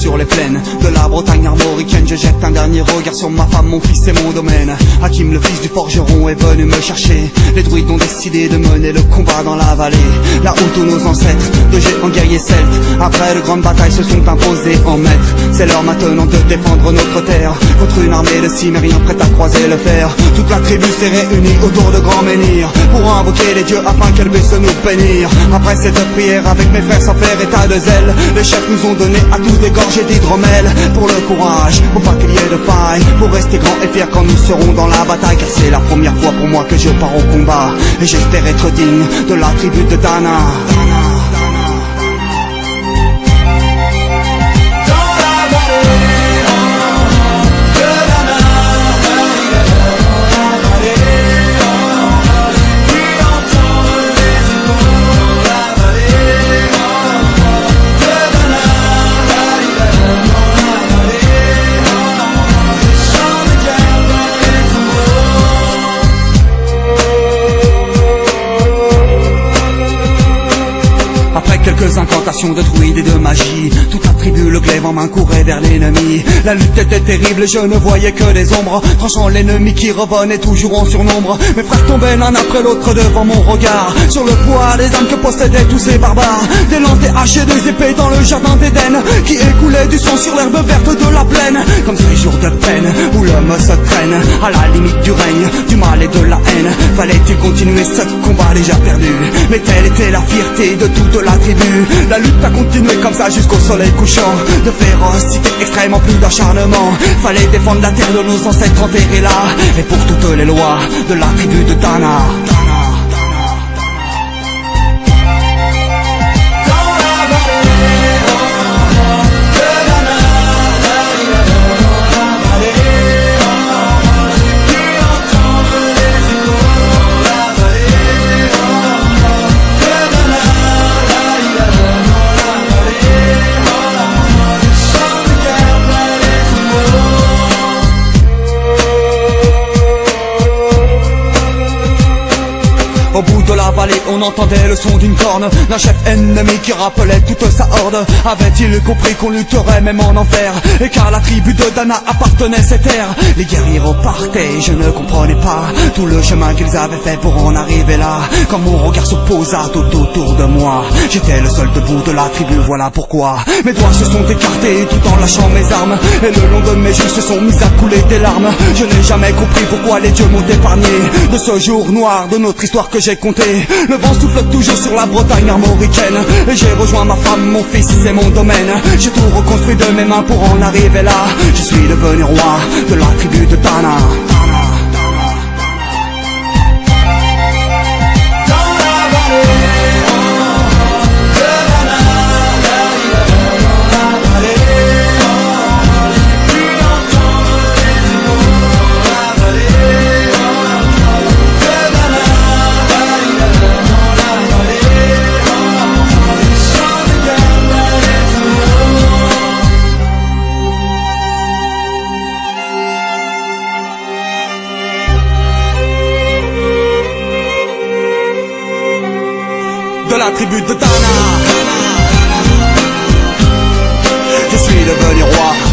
sur les plaines de la Bretagne armoricaine. Je jette un dernier regard sur ma femme, mon fils et mon domaine. Hakim, le fils du forgeron, est venu me chercher. Les druides ont décidé de mener le combat dans la vallée, là où tous nos ancêtres, de géants guerriers celtes, après de grandes batailles se sont imposés en maîtres. C'est l'heure maintenant de défendre notre terre contre une armée de cimériens prête à croiser le fer. Toute la tribu s'est réunie autour de grands menhirs pour invoquer les dieux afin qu'elle puisse nous bénir. Après cette prière avec mes frères sans faire état de zèle, les chefs nous ont donné à tous des gorgées d'hydromel. Pour le courage, pour pas qu'il y ait de faille, pour rester grand et fier quand nous serons dans la bataille. Car c'est la première fois pour moi que je pars au combat, et j'espère être digne de la tribu de Dana. Quelques incantations de druides et de magie, toute la tribu, le glaive en main, courait vers l'ennemi. La lutte était terrible et je ne voyais que des ombres, tranchant l'ennemi qui revenait toujours en surnombre. Mes frères tombaient l'un après l'autre devant mon regard, sur le poids des armes que possédaient tous ces barbares. Des lances, des haches et des épées dans le jardin d'Éden, qui écoulait du sang sur l'herbe verte de la plaine. Comme ces jours de peine où l'homme se traîne à la limite du règne, du mal et de la haine. Fallait-il continuer ce combat déjà perdu? Mais telle était la fierté de toute la tribu. La lutte a continué comme ça jusqu'au soleil couchant. De férocité extrême en plus d'acharnement, fallait défendre la terre de nos ancêtres enterrés là, et pour toutes les lois de la tribu de Dana. Au bout de la vallée, on entendait le son d'une corne, d'un chef ennemi qui rappelait toute sa horde. Avait-il compris qu'on lutterait même en enfer, et qu'à la tribu de Dana appartenait cette terre? Les guerriers repartaient, je ne comprenais pas tout le chemin qu'ils avaient fait pour en arriver là. Quand mon regard se posa tout autour de moi, j'étais le seul debout de la tribu, voilà pourquoi mes doigts se sont écartés tout en lâchant mes armes, et le long de mes joues se sont mis à couler des larmes. Je n'ai jamais compris pourquoi les dieux m'ont épargné de ce jour noir de notre histoire que j'ai compté. Le vent souffle toujours sur la Bretagne armoricaine, et j'ai rejoint ma femme, mon fils et mon domaine. J'ai tout reconstruit de mes mains pour en arriver là. Je suis devenu roi de la tribu de Dana. De la tribu de Dana, je suis devenu roi.